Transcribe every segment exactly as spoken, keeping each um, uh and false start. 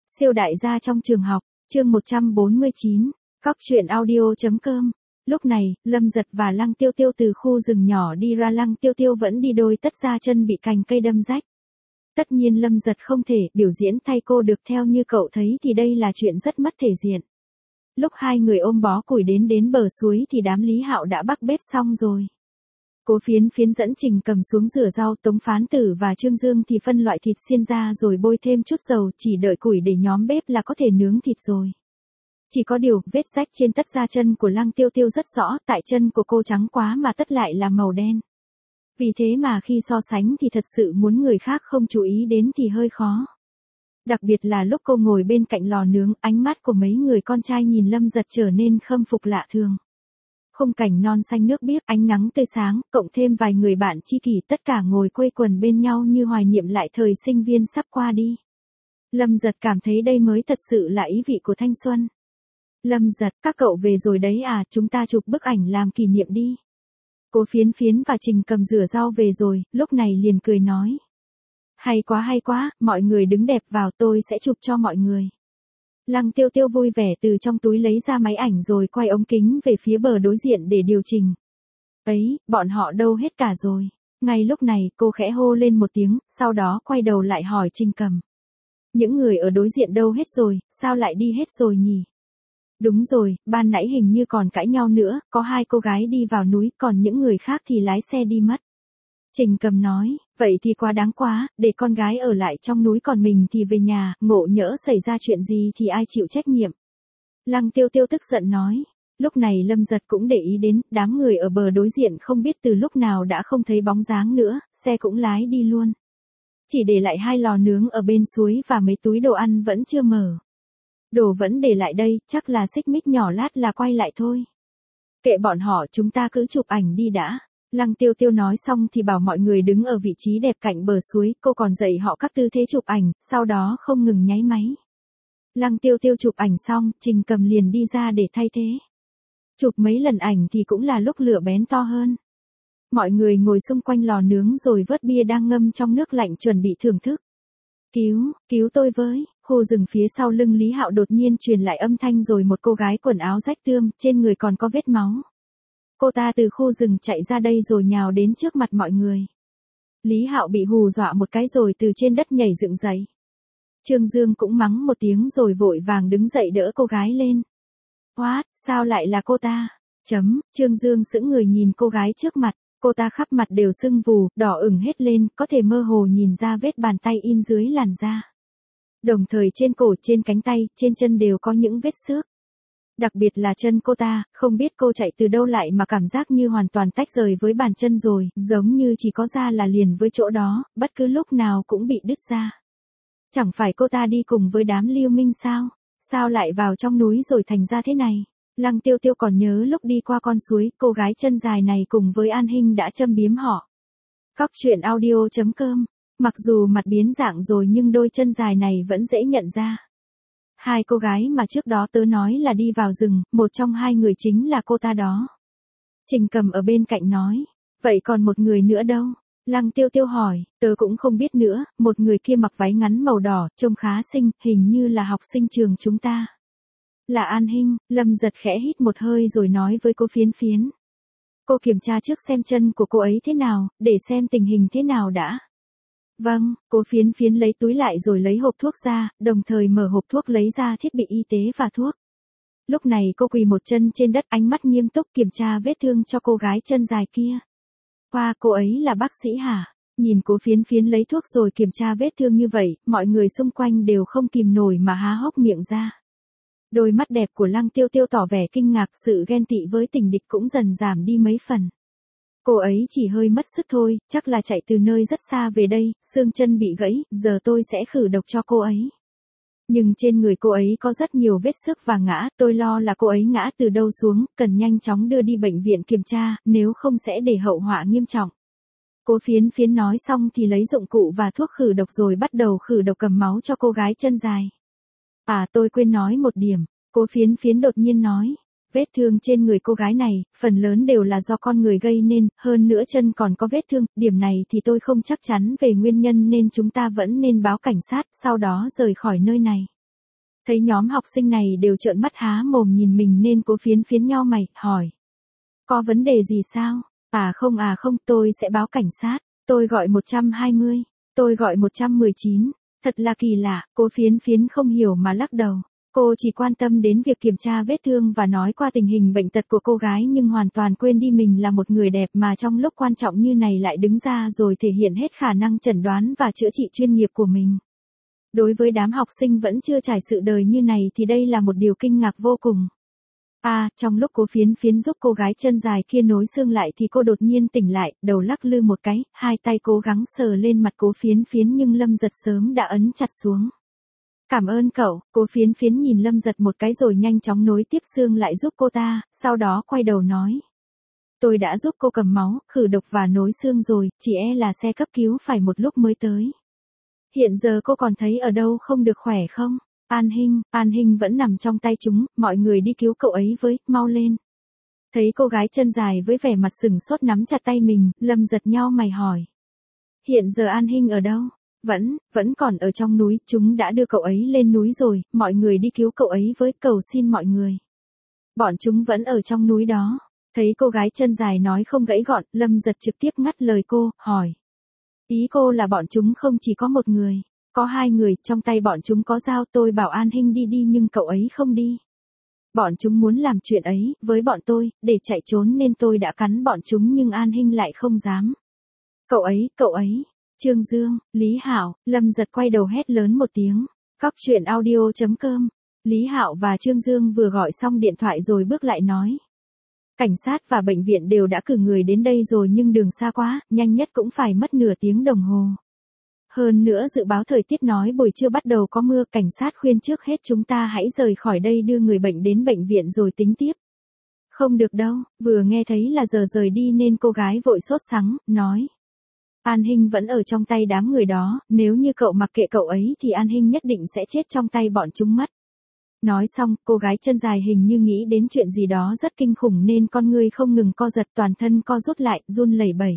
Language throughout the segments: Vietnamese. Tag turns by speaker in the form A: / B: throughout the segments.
A: Siêu đại gia trong trường học, chương một trăm bốn mươi chín, Cóc truyện audio.com. Lúc này, Lâm Giật và Lăng Tiêu Tiêu từ khu rừng nhỏ đi ra. Lăng Tiêu Tiêu vẫn đi đôi tất ra chân bị cành cây đâm rách. Tất nhiên Lâm Giật không thể biểu diễn thay cô được, theo như cậu thấy thì đây là chuyện rất mất thể diện. Lúc hai người ôm bó củi đến đến bờ suối thì đám Lý Hạo đã bắc bếp xong rồi. Cố Phiến Phiến dẫn Trình Cầm xuống rửa rau, Tống Phán Tử và Trương Dương thì phân loại thịt xiên ra rồi bôi thêm chút dầu, chỉ đợi củi để nhóm bếp là có thể nướng thịt rồi. Chỉ có điều, vết rách trên tất da chân của Lăng Tiêu Tiêu rất rõ, tại chân của cô trắng quá mà tất lại là màu đen. Vì thế mà khi so sánh thì thật sự muốn người khác không chú ý đến thì hơi khó. Đặc biệt là lúc cô ngồi bên cạnh lò nướng, ánh mắt của mấy người con trai nhìn Lâm Giật trở nên khâm phục lạ thường. Khung cảnh non xanh nước biếc, ánh nắng tươi sáng, cộng thêm vài người bạn tri kỷ, tất cả ngồi quây quần bên nhau như hoài niệm lại thời sinh viên sắp qua đi. Lâm Giật cảm thấy đây mới thật sự là ý vị của thanh xuân. Lâm Giật, các cậu về rồi đấy à, chúng ta chụp bức ảnh làm kỷ niệm đi. Cố Phiến Phiến và Trình Cầm rửa rau về rồi, lúc này liền cười nói. Hay quá hay quá, mọi người đứng đẹp vào, tôi sẽ chụp cho mọi người. Lăng Tiêu Tiêu vui vẻ từ trong túi lấy ra máy ảnh rồi quay ống kính về phía bờ đối diện để điều chỉnh. Ấy, bọn họ đâu hết cả rồi. Ngay lúc này, cô khẽ hô lên một tiếng, sau đó quay đầu lại hỏi Trình Cầm. Những người ở đối diện đâu hết rồi, sao lại đi hết rồi nhỉ? Đúng rồi, ban nãy hình như còn cãi nhau nữa, có hai cô gái đi vào núi, còn những người khác thì lái xe đi mất. Trình Cầm nói, vậy thì quá đáng quá, để con gái ở lại trong núi còn mình thì về nhà, ngộ nhỡ xảy ra chuyện gì thì ai chịu trách nhiệm. Lăng Tiêu Tiêu tức giận nói, lúc này Lâm Giật cũng để ý đến, đám người ở bờ đối diện không biết từ lúc nào đã không thấy bóng dáng nữa, xe cũng lái đi luôn. Chỉ để lại hai lò nướng ở bên suối và mấy túi đồ ăn vẫn chưa mở. Đồ vẫn để lại đây, chắc là xích mích nhỏ lát là quay lại thôi. Kệ bọn họ, chúng ta cứ chụp ảnh đi đã. Lăng Tiêu Tiêu nói xong thì bảo mọi người đứng ở vị trí đẹp cạnh bờ suối, cô còn dạy họ các tư thế chụp ảnh, sau đó không ngừng nháy máy. Lăng Tiêu Tiêu chụp ảnh xong, Trình Cầm liền đi ra để thay thế. Chụp mấy lần ảnh thì cũng là lúc lửa bén to hơn. Mọi người ngồi xung quanh lò nướng rồi vớt bia đang ngâm trong nước lạnh chuẩn bị thưởng thức. Cứu, cứu tôi với, khu rừng phía sau lưng Lý Hạo đột nhiên truyền lại âm thanh rồi một cô gái quần áo rách tươm, trên người còn có vết máu. Cô ta từ khu rừng chạy ra đây rồi nhào đến trước mặt mọi người. Lý Hạo bị hù dọa một cái rồi từ trên đất nhảy dựng dậy. Trương Dương cũng mắng một tiếng rồi vội vàng đứng dậy đỡ cô gái lên. What, sao lại là cô ta? Chấm, Trương Dương sững người nhìn cô gái trước mặt, cô ta khắp mặt đều sưng vù, đỏ ửng hết lên, có thể mơ hồ nhìn ra vết bàn tay in dưới làn da. Đồng thời trên cổ, trên cánh tay, trên chân đều có những vết xước. Đặc biệt là chân cô ta, không biết cô chạy từ đâu lại mà cảm giác như hoàn toàn tách rời với bàn chân rồi, giống như chỉ có da là liền với chỗ đó, bất cứ lúc nào cũng bị đứt ra. Chẳng phải cô ta đi cùng với đám Lưu Minh sao? Sao lại vào trong núi rồi thành ra thế này? Lăng Tiêu Tiêu còn nhớ lúc đi qua con suối, cô gái chân dài này cùng với An Hinh đã châm biếm họ. Cóc truyện audio.com. Mặc dù mặt biến dạng rồi nhưng đôi chân dài này vẫn dễ nhận ra. Hai cô gái mà trước đó tớ nói là đi vào rừng, một trong hai người chính là cô ta đó. Trình Cầm ở bên cạnh nói, vậy còn một người nữa đâu? Lăng Tiêu Tiêu hỏi, tớ cũng không biết nữa, một người kia mặc váy ngắn màu đỏ, trông khá xinh, hình như là học sinh trường chúng ta. Là An Hinh. Lâm Giật khẽ hít một hơi rồi nói với cô Phiến Phiến. Cô kiểm tra trước xem chân của cô ấy thế nào, để xem tình hình thế nào đã. Vâng, cô Phiến Phiến lấy túi lại rồi lấy hộp thuốc ra, đồng thời mở hộp thuốc lấy ra thiết bị y tế và thuốc. Lúc này cô quỳ một chân trên đất, ánh mắt nghiêm túc kiểm tra vết thương cho cô gái chân dài kia. Wow, cô ấy là bác sĩ hả? Nhìn cô Phiến Phiến lấy thuốc rồi kiểm tra vết thương như vậy, mọi người xung quanh đều không kìm nổi mà há hốc miệng ra. Đôi mắt đẹp của Lăng Tiêu Tiêu tỏ vẻ kinh ngạc, sự ghen tị với tình địch cũng dần giảm đi mấy phần. Cô ấy chỉ hơi mất sức thôi, chắc là chạy từ nơi rất xa về đây, xương chân bị gãy, giờ tôi sẽ khử độc cho cô ấy. Nhưng trên người cô ấy có rất nhiều vết xước và ngã, tôi lo là cô ấy ngã từ đâu xuống, cần nhanh chóng đưa đi bệnh viện kiểm tra, nếu không sẽ để hậu họa nghiêm trọng. Cô Phiến Phiến nói xong thì lấy dụng cụ và thuốc khử độc rồi bắt đầu khử độc cầm máu cho cô gái chân dài. À, tôi quên nói một điểm, cô Phiến Phiến đột nhiên nói. Vết thương trên người cô gái này, phần lớn đều là do con người gây nên, hơn nữa chân còn có vết thương, điểm này thì tôi không chắc chắn về nguyên nhân nên chúng ta vẫn nên báo cảnh sát, sau đó rời khỏi nơi này. Thấy nhóm học sinh này đều trợn mắt há mồm nhìn mình nên Cố Phiến Phiến nhau mày, hỏi. Có vấn đề gì sao? À không à không, tôi sẽ báo cảnh sát. Tôi gọi một trăm hai mươi. Tôi gọi một một chín. Thật là kỳ lạ, Cố Phiến Phiến không hiểu mà lắc đầu. Cô chỉ quan tâm đến việc kiểm tra vết thương và nói qua tình hình bệnh tật của cô gái nhưng hoàn toàn quên đi mình là một người đẹp mà trong lúc quan trọng như này lại đứng ra rồi thể hiện hết khả năng chẩn đoán và chữa trị chuyên nghiệp của mình. Đối với đám học sinh vẫn chưa trải sự đời như này thì đây là một điều kinh ngạc vô cùng. À, trong lúc Cố Phiến Phiến giúp cô gái chân dài kia nối xương lại thì cô đột nhiên tỉnh lại, đầu lắc lư một cái, hai tay cố gắng sờ lên mặt Cố Phiến Phiến nhưng Lâm Giật sớm đã ấn chặt xuống. Cảm ơn cậu, Cố Phiến Phiến nhìn Lâm Giật một cái rồi nhanh chóng nối tiếp xương lại giúp cô ta, sau đó quay đầu nói. Tôi đã giúp cô cầm máu, khử độc và nối xương rồi, chỉ e là xe cấp cứu phải một lúc mới tới. Hiện giờ cô còn thấy ở đâu không được khỏe không? An Hinh, An Hinh vẫn nằm trong tay chúng, mọi người đi cứu cậu ấy với, mau lên. Thấy cô gái chân dài với vẻ mặt sừng sốt nắm chặt tay mình, Lâm Giật nhau mày hỏi. Hiện giờ An Hinh ở đâu? Vẫn, vẫn còn ở trong núi, chúng đã đưa cậu ấy lên núi rồi, mọi người đi cứu cậu ấy với, cầu xin mọi người. Bọn chúng vẫn ở trong núi đó. Thấy cô gái chân dài nói không gãy gọn, Lâm Giật trực tiếp ngắt lời cô, hỏi. Ý cô là bọn chúng không chỉ có một người, có hai người, trong tay bọn chúng có dao, tôi bảo An Hinh đi đi nhưng cậu ấy không đi. Bọn chúng muốn làm chuyện ấy, với bọn tôi, để chạy trốn nên tôi đã cắn bọn chúng nhưng An Hinh lại không dám. Cậu ấy, cậu ấy, Trương Dương, Lý Hạo, Lâm Giật quay đầu hét lớn một tiếng, cóc truyện audio chấm com. Lý Hạo và Trương Dương vừa gọi xong điện thoại rồi bước lại nói. Cảnh sát và bệnh viện đều đã cử người đến đây rồi nhưng đường xa quá, nhanh nhất cũng phải mất nửa tiếng đồng hồ. Hơn nữa dự báo thời tiết nói buổi trưa bắt đầu có mưa, cảnh sát khuyên trước hết chúng ta hãy rời khỏi đây đưa người bệnh đến bệnh viện rồi tính tiếp. Không được đâu, vừa nghe thấy là giờ rời đi nên cô gái vội sốt sắng, nói. An Hinh vẫn ở trong tay đám người đó, nếu như cậu mặc kệ cậu ấy thì An Hinh nhất định sẽ chết trong tay bọn chúng mất. Nói xong, cô gái chân dài hình như nghĩ đến chuyện gì đó rất kinh khủng nên con ngươi không ngừng co giật, toàn thân co rút lại, run lẩy bẩy.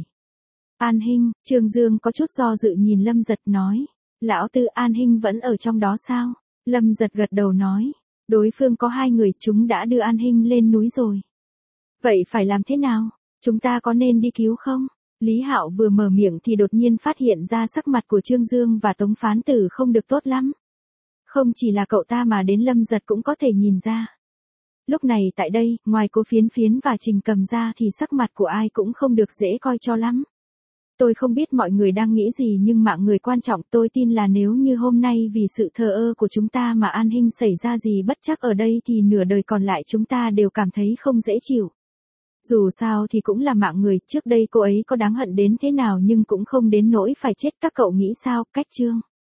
A: An Hinh, Trương Dương có chút do dự nhìn Lâm Giật nói. Lão Tư, An Hinh vẫn ở trong đó sao? Lâm Giật gật đầu nói. Đối phương có hai người, chúng đã đưa An Hinh lên núi rồi. Vậy phải làm thế nào? Chúng ta có nên đi cứu không? Lý Hạo vừa mở miệng thì đột nhiên phát hiện ra sắc mặt của Trương Dương và Tống Phán Tử không được tốt lắm. Không chỉ là cậu ta mà đến Lâm Giật cũng có thể nhìn ra. Lúc này tại đây, ngoài Cố Phiến Phiến và Trình Cầm ra thì sắc mặt của ai cũng không được dễ coi cho lắm. Tôi không biết mọi người đang nghĩ gì nhưng mạng người quan trọng, tôi tin là nếu như hôm nay vì sự thờ ơ của chúng ta mà An Hinh xảy ra gì bất trắc ở đây thì nửa đời còn lại chúng ta đều cảm thấy không dễ chịu. Dù sao thì cũng là mạng người, trước đây cô ấy có đáng hận đến thế nào nhưng cũng không đến nỗi phải chết, các cậu nghĩ sao, Cách Trương?